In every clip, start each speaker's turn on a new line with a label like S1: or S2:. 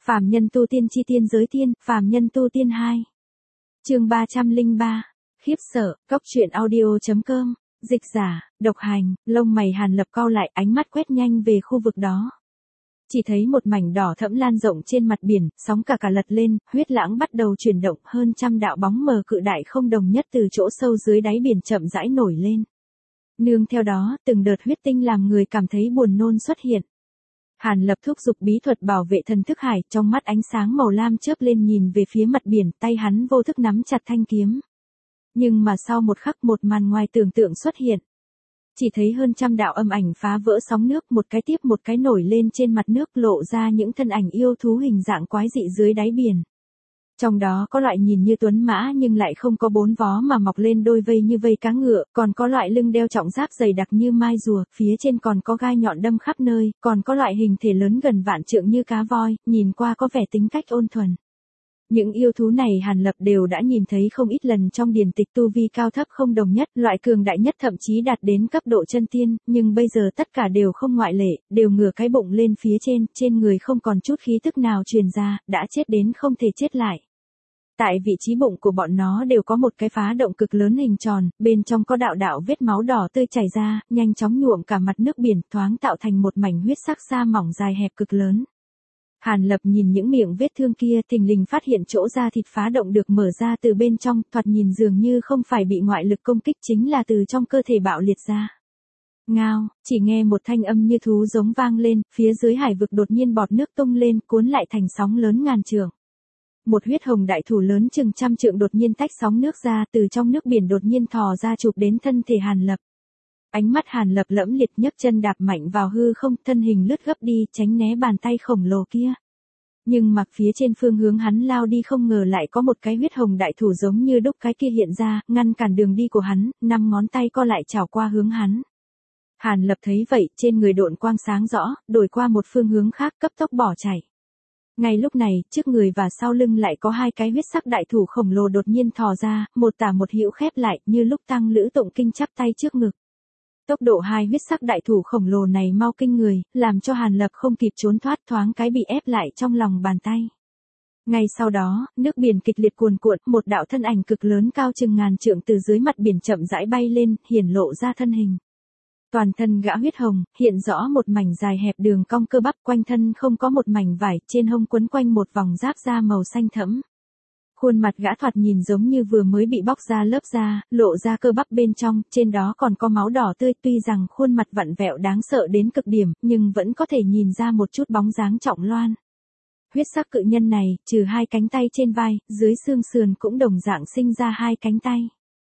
S1: Phàm nhân tu tiên chi tiên giới tiên, phàm nhân tu tiên 2. Chương 303. Khiếp sợ, cốc truyện audio.com, dịch giả, độc hành, lông mày Hàn Lập cau lại, ánh mắt quét nhanh về khu vực đó. Chỉ thấy một mảnh đỏ thẫm lan rộng trên mặt biển, sóng cả lật lên, huyết lãng bắt đầu chuyển động, hơn trăm đạo bóng mờ cự đại không đồng nhất từ chỗ sâu dưới đáy biển chậm rãi nổi lên. Nương theo đó, từng đợt huyết tinh làm người cảm thấy buồn nôn xuất hiện. Hàn Lập thúc giục bí thuật bảo vệ thần thức hải, trong mắt ánh sáng màu lam chớp lên nhìn về phía mặt biển, tay hắn vô thức nắm chặt thanh kiếm. Nhưng mà sau một khắc một màn ngoài tưởng tượng xuất hiện. Chỉ thấy hơn trăm đạo âm ảnh phá vỡ sóng nước, một cái tiếp một cái nổi lên trên mặt nước, lộ ra những thân ảnh yêu thú hình dạng quái dị dưới đáy biển. Trong đó có loại nhìn như tuấn mã nhưng lại không có bốn vó mà mọc lên đôi vây như vây cá ngựa, còn có loại lưng đeo trọng giáp dày đặc như mai rùa, phía trên còn có gai nhọn đâm khắp nơi, còn có loại hình thể lớn gần vạn trượng như cá voi, nhìn qua có vẻ tính cách ôn thuần. Những yêu thú này Hàn Lập đều đã nhìn thấy không ít lần trong điển tịch, tu vi cao thấp không đồng nhất, loại cường đại nhất thậm chí đạt đến cấp độ chân tiên, nhưng bây giờ tất cả đều không ngoại lệ, đều ngửa cái bụng lên phía trên người không còn chút khí tức nào truyền ra, đã chết đến không thể chết lại. Tại vị trí bụng của bọn nó đều có một cái phá động cực lớn hình tròn, bên trong có đạo đạo vết máu đỏ tươi chảy ra, nhanh chóng nhuộm cả mặt nước biển, thoáng tạo thành một mảnh huyết sắc sa mỏng dài hẹp cực lớn. Hàn Lập nhìn những miệng vết thương kia, thình lình phát hiện chỗ da thịt phá động được mở ra từ bên trong, thoạt nhìn dường như không phải bị ngoại lực công kích, chính là từ trong cơ thể bạo liệt ra. Ngao, chỉ nghe một thanh âm như thú giống vang lên, phía dưới hải vực đột nhiên bọt nước tung lên, cuốn lại thành sóng lớn ngàn trượng. Một huyết hồng đại thủ lớn chừng trăm trượng đột nhiên tách sóng nước ra, từ trong nước biển đột nhiên thò ra chụp đến thân thể Hàn Lập. Ánh mắt Hàn Lập lẫm liệt, nhấc chân đạp mạnh vào hư không, thân hình lướt gấp đi, tránh né bàn tay khổng lồ kia. Nhưng mà phía trên phương hướng hắn lao đi không ngờ lại có một cái huyết hồng đại thủ giống như đúc cái kia hiện ra, ngăn cản đường đi của hắn, 5 ngón tay co lại chảo qua hướng hắn. Hàn Lập thấy vậy, trên người độn quang sáng rõ, đổi qua một phương hướng khác, cấp tốc bỏ chạy. Ngay lúc này, trước người và sau lưng lại có hai cái huyết sắc đại thủ khổng lồ đột nhiên thò ra, một tả một hữu khép lại, như lúc Tăng Lữ Tụng Kinh chắp tay trước ngực. Tốc độ hai huyết sắc đại thủ khổng lồ này mau kinh người, làm cho Hàn Lập không kịp trốn thoát, thoáng cái bị ép lại trong lòng bàn tay. Ngay sau đó, nước biển kịch liệt cuồn cuộn, một đạo thân ảnh cực lớn cao chừng ngàn trượng từ dưới mặt biển chậm rãi bay lên, hiển lộ ra thân hình. Toàn thân gã huyết hồng, hiện rõ một mảnh dài hẹp đường cong cơ bắp, quanh thân không có một mảnh vải, trên hông quấn quanh một vòng giáp da màu xanh thẫm. Khuôn mặt gã thoạt nhìn giống như vừa mới bị bóc ra lớp da, lộ ra cơ bắp bên trong, trên đó còn có máu đỏ tươi, tuy rằng khuôn mặt vặn vẹo đáng sợ đến cực điểm, nhưng vẫn có thể nhìn ra một chút bóng dáng trọng loan. Huyết sắc cự nhân này, trừ hai cánh tay trên vai, dưới xương sườn cũng đồng dạng sinh ra hai cánh tay.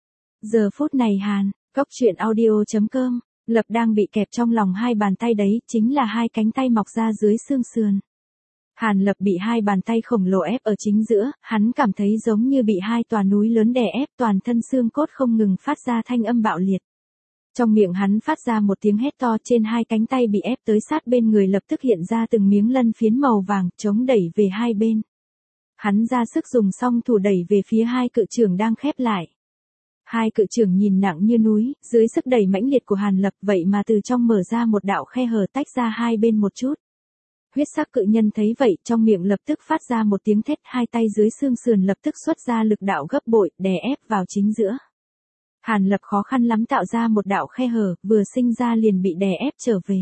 S1: Giờ phút này cốc truyện audio.com, Lập đang bị kẹp trong lòng hai bàn tay đấy, chính là hai cánh tay mọc ra dưới xương sườn. Hàn Lập bị hai bàn tay khổng lồ ép ở chính giữa, hắn cảm thấy giống như bị hai tòa núi lớn đè ép, toàn thân xương cốt không ngừng phát ra thanh âm bạo liệt. Trong miệng hắn phát ra một tiếng hét to, trên hai cánh tay bị ép tới sát bên người lập tức hiện ra từng miếng lân phiến màu vàng, chống đẩy về hai bên. Hắn ra sức dùng song thủ đẩy về phía hai cự chưởng đang khép lại. Hai cự chưởng nhìn nặng như núi, dưới sức đẩy mãnh liệt của Hàn Lập, vậy mà từ trong mở ra một đạo khe hở tách ra hai bên một chút. Huyết sắc cự nhân thấy vậy, trong miệng lập tức phát ra một tiếng thét, hai tay dưới xương sườn lập tức xuất ra lực đạo gấp bội, đè ép vào chính giữa. Hàn Lập khó khăn lắm tạo ra một đạo khe hở, vừa sinh ra liền bị đè ép trở về.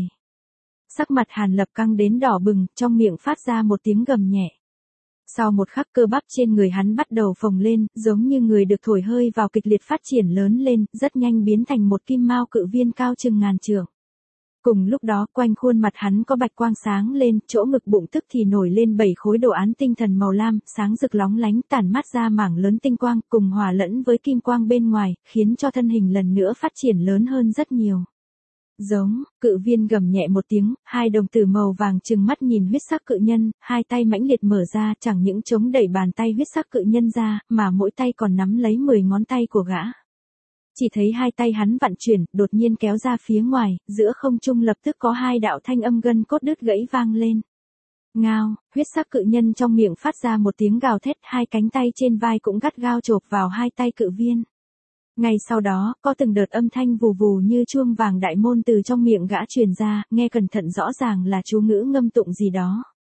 S1: Sắc mặt Hàn Lập căng đến đỏ bừng, trong miệng phát ra một tiếng gầm nhẹ. Sau một khắc cơ bắp trên người hắn bắt đầu phồng lên, giống như người được thổi hơi vào kịch liệt phát triển lớn lên, rất nhanh biến thành một kim mao cự viên cao chừng ngàn trượng. Cùng lúc đó, quanh khuôn mặt hắn có bạch quang sáng lên, chỗ ngực bụng tức thì nổi lên 7 khối đồ án tinh thần màu lam, sáng rực lóng lánh, tản mát ra mảng lớn tinh quang, cùng hòa lẫn với kim quang bên ngoài, khiến cho thân hình lần nữa phát triển lớn hơn rất nhiều. Giống, cự viên gầm nhẹ một tiếng, hai đồng tử màu vàng trừng mắt nhìn huyết sắc cự nhân, hai tay mãnh liệt mở ra, chẳng những chống đẩy bàn tay huyết sắc cự nhân ra, mà mỗi tay còn nắm lấy 10 ngón tay của gã. Chỉ thấy hai tay hắn vặn chuyển, đột nhiên kéo ra phía ngoài, giữa không trung lập tức có hai đạo thanh âm gân cốt đứt gãy vang lên. Ngao, huyết sắc cự nhân trong miệng phát ra một tiếng gào thét, hai cánh tay trên vai cũng gắt gao chộp vào hai tay cự viên. Ngay sau đó, có từng đợt âm thanh vù vù như chuông vàng đại môn từ trong miệng gã truyền ra, nghe cẩn thận rõ ràng là chú ngữ ngâm tụng gì đó.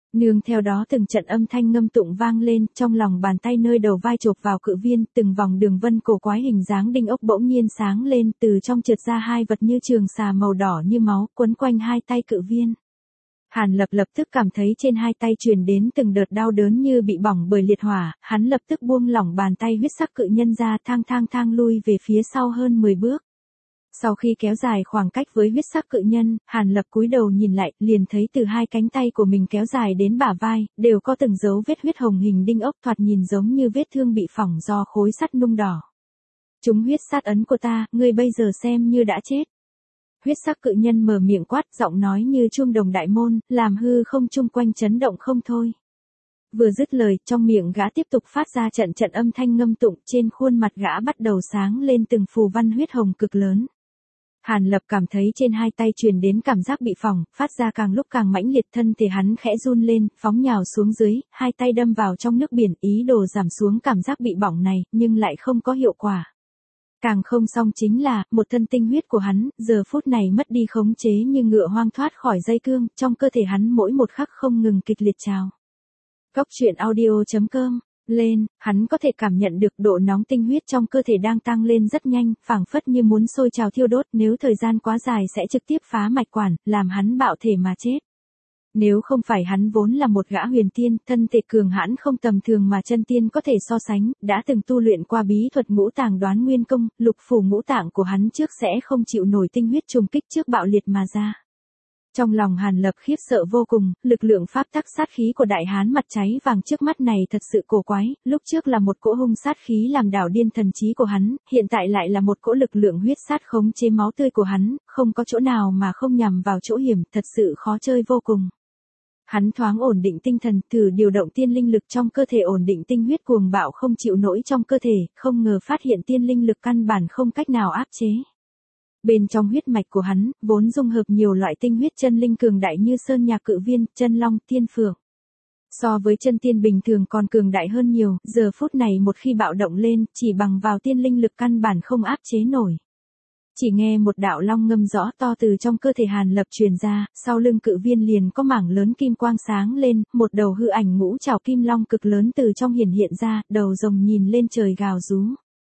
S1: Nương theo đó từng trận âm thanh ngâm tụng vang lên, trong lòng bàn tay nơi đầu vai chộp vào cự viên, từng vòng đường vân cổ quái hình dáng đinh ốc bỗng nhiên sáng lên, từ trong trượt ra hai vật như trường xà màu đỏ như máu, quấn quanh hai tay cự viên. Hàn Lập lập tức cảm thấy trên hai tay truyền đến từng đợt đau đớn như bị bỏng bởi liệt hỏa, hắn lập tức buông lỏng bàn tay huyết sắc cự nhân ra, thang lui về phía sau hơn 10 bước. Sau khi kéo dài khoảng cách với huyết sắc cự nhân, Hàn Lập cúi đầu nhìn lại, liền thấy từ hai cánh tay của mình kéo dài đến bả vai, đều có từng dấu vết huyết hồng hình đinh ốc, thoạt nhìn giống như vết thương bị phỏng do khối sắt nung đỏ. Chúng huyết sát ấn của ta, ngươi bây giờ xem như đã chết. Huyết sắc cự nhân mở miệng quát, giọng nói như chuông đồng đại môn, làm hư không chung quanh chấn động không thôi. Vừa dứt lời, trong miệng gã tiếp tục phát ra trận trận âm thanh ngâm tụng, trên khuôn mặt gã bắt đầu sáng lên từng phù văn huyết hồng cực lớn. Hàn Lập cảm thấy trên hai tay truyền đến cảm giác bị phỏng, phát ra càng lúc càng mãnh liệt, thân thể hắn khẽ run lên, phóng nhào xuống dưới, hai tay đâm vào trong nước biển, ý đồ giảm xuống cảm giác bị bỏng này, nhưng lại không có hiệu quả. Càng không xong chính là, một thân tinh huyết của hắn, giờ phút này mất đi khống chế như ngựa hoang thoát khỏi dây cương, trong cơ thể hắn mỗi một khắc không ngừng kịch liệt trào. Cốc truyện audio.com lên, hắn có thể cảm nhận được độ nóng tinh huyết trong cơ thể đang tăng lên rất nhanh, phảng phất như muốn sôi trào thiêu đốt, nếu thời gian quá dài sẽ trực tiếp phá mạch quản, làm hắn bạo thể mà chết. Nếu không phải hắn vốn là một gã huyền tiên, thân thể cường hãn không tầm thường mà chân tiên có thể so sánh, đã từng tu luyện qua bí thuật ngũ tàng đoán nguyên công, lục phủ ngũ tạng của hắn trước sẽ không chịu nổi tinh huyết trùng kích trước bạo liệt mà ra. Trong lòng Hàn Lập khiếp sợ vô cùng, lực lượng pháp tắc sát khí của đại hán mặt cháy vàng trước mắt này thật sự cổ quái, lúc trước là một cỗ hung sát khí làm đảo điên thần trí của hắn, hiện tại lại là một cỗ lực lượng huyết sát khống chế máu tươi của hắn, không có chỗ nào mà không nhằm vào chỗ hiểm, thật sự khó chơi vô cùng. Hắn thoáng ổn định tinh thần, thử điều động tiên linh lực trong cơ thể, ổn định tinh huyết cuồng bạo không chịu nổi trong cơ thể, không ngờ phát hiện tiên linh lực căn bản không cách nào áp chế. Bên trong huyết mạch của hắn, vốn dung hợp nhiều loại tinh huyết chân linh cường đại như sơn nhạc cự viên, chân long, tiên phượng. So với chân tiên bình thường còn cường đại hơn nhiều, giờ phút này một khi bạo động lên, chỉ bằng vào tiên linh lực căn bản không áp chế nổi. Chỉ nghe một đạo long ngâm rõ to từ trong cơ thể Hàn Lập truyền ra, sau lưng cự viên liền có mảng lớn kim quang sáng lên, một đầu hư ảnh ngũ trảo kim long cực lớn từ trong hiển hiện ra, đầu rồng nhìn lên trời gào rú.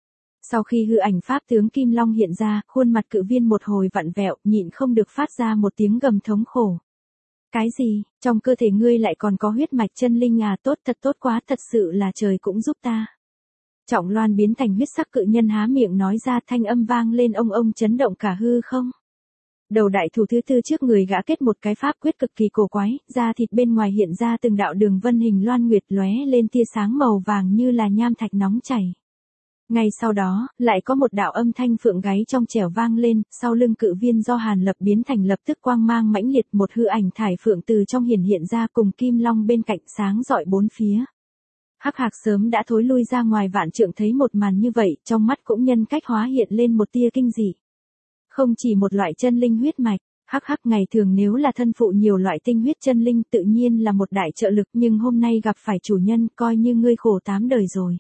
S1: Sau khi hư ảnh pháp tướng kim long hiện ra, khuôn mặt cự viên một hồi vặn vẹo, nhịn không được phát ra một tiếng gầm thống khổ. Cái gì, trong cơ thể ngươi lại còn có huyết mạch chân linh à, tốt quá, thật sự là trời cũng giúp ta. Trọng Loan biến thành huyết sắc cự nhân há miệng nói ra, thanh âm vang lên ông chấn động cả hư không. Đầu đại thủ thứ tư trước người gã kết một cái pháp quyết cực kỳ cổ quái, da thịt bên ngoài hiện ra từng đạo đường vân hình loan nguyệt, lóe lên tia sáng màu vàng như là nham thạch nóng chảy. Ngay sau đó, lại có một đạo âm thanh phượng gáy trong trẻo vang lên, sau lưng cự viên do Hàn Lập biến thành lập tức quang mang mãnh liệt, một hư ảnh thải phượng từ trong hiện ra cùng kim long bên cạnh sáng rọi bốn phía. Hắc Hạc sớm đã thối lui ra ngoài vạn trượng, thấy một màn như vậy, trong mắt cũng nhân cách hóa hiện lên một tia kinh dị. Không chỉ một loại chân linh huyết mạch, Hắc ngày thường nếu là thân phụ nhiều loại tinh huyết chân linh tự nhiên là một đại trợ lực, nhưng hôm nay gặp phải chủ nhân, coi như ngươi khổ 8 đời rồi.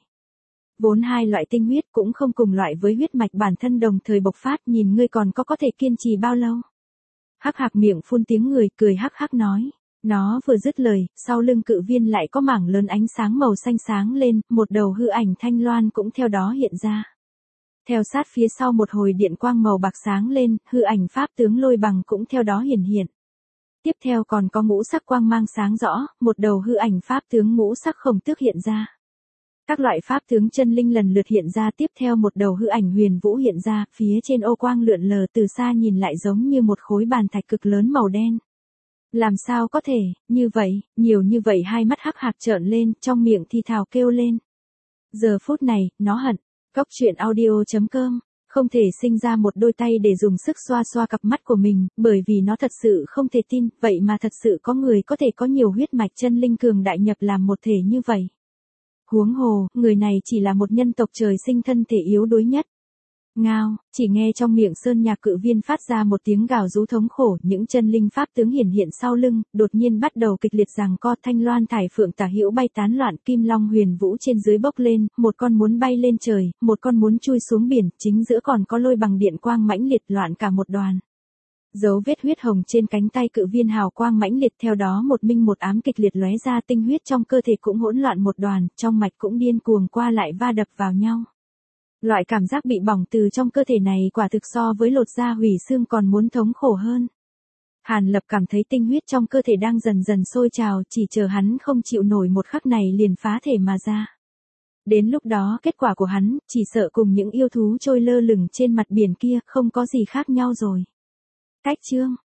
S1: Vốn hai loại tinh huyết cũng không cùng loại với huyết mạch bản thân đồng thời bộc phát, nhìn ngươi còn có thể kiên trì bao lâu. Hắc Hạc miệng phun tiếng người, cười hắc nói. Nó vừa dứt lời, sau lưng cự viên lại có mảng lớn ánh sáng màu xanh sáng lên, một đầu hư ảnh thanh loan cũng theo đó hiện ra. Theo sát phía sau một hồi điện quang màu bạc sáng lên, hư ảnh pháp tướng Lôi Bằng cũng theo đó hiện. Tiếp theo còn có ngũ sắc quang mang sáng rõ, một đầu hư ảnh pháp tướng ngũ sắc Khổng Tước hiện ra. Các loại pháp tướng chân linh lần lượt hiện ra, tiếp theo một đầu hư ảnh Huyền Vũ hiện ra, phía trên ô quang lượn lờ, từ xa nhìn lại giống như một khối bàn thạch cực lớn màu đen. Làm sao có thể, như vậy, nhiều như vậy, hai mắt Hắc Hạc trợn lên, trong miệng thì thào kêu lên. Giờ phút này, nó hận. Cốc truyện audio.com, không thể sinh ra một đôi tay để dùng sức xoa xoa cặp mắt của mình, bởi vì nó thật sự không thể tin, vậy mà thật sự có người có thể có nhiều huyết mạch chân linh cường đại nhập làm một thể như vậy. Huống hồ, người này chỉ là một nhân tộc trời sinh thân thể yếu đuối nhất. Ngao, chỉ nghe trong miệng sơn nhạc cự viên phát ra một tiếng gào rú thống khổ, những chân linh pháp tướng hiện sau lưng, đột nhiên bắt đầu kịch liệt giằng co, thanh loan thải phượng tả hữu bay tán loạn, kim long Huyền Vũ trên dưới bốc lên, một con muốn bay lên trời, một con muốn chui xuống biển, chính giữa còn có Lôi Bằng điện quang mãnh liệt loạn cả một đoàn. Dấu vết huyết hồng trên cánh tay cự viên hào quang mãnh liệt, theo đó một minh một ám kịch liệt lóe ra, tinh huyết trong cơ thể cũng hỗn loạn một đoàn, trong mạch cũng điên cuồng qua lại va đập vào nhau. Loại cảm giác bị bỏng từ trong cơ thể này quả thực so với lột da hủy xương còn muốn thống khổ hơn. Hàn Lập cảm thấy tinh huyết trong cơ thể đang dần dần sôi trào, chỉ chờ hắn không chịu nổi một khắc này liền phá thể mà ra. Đến lúc đó kết quả của hắn, chỉ sợ cùng những yêu thú trôi lơ lửng trên mặt biển kia không có gì khác nhau rồi. Cách chương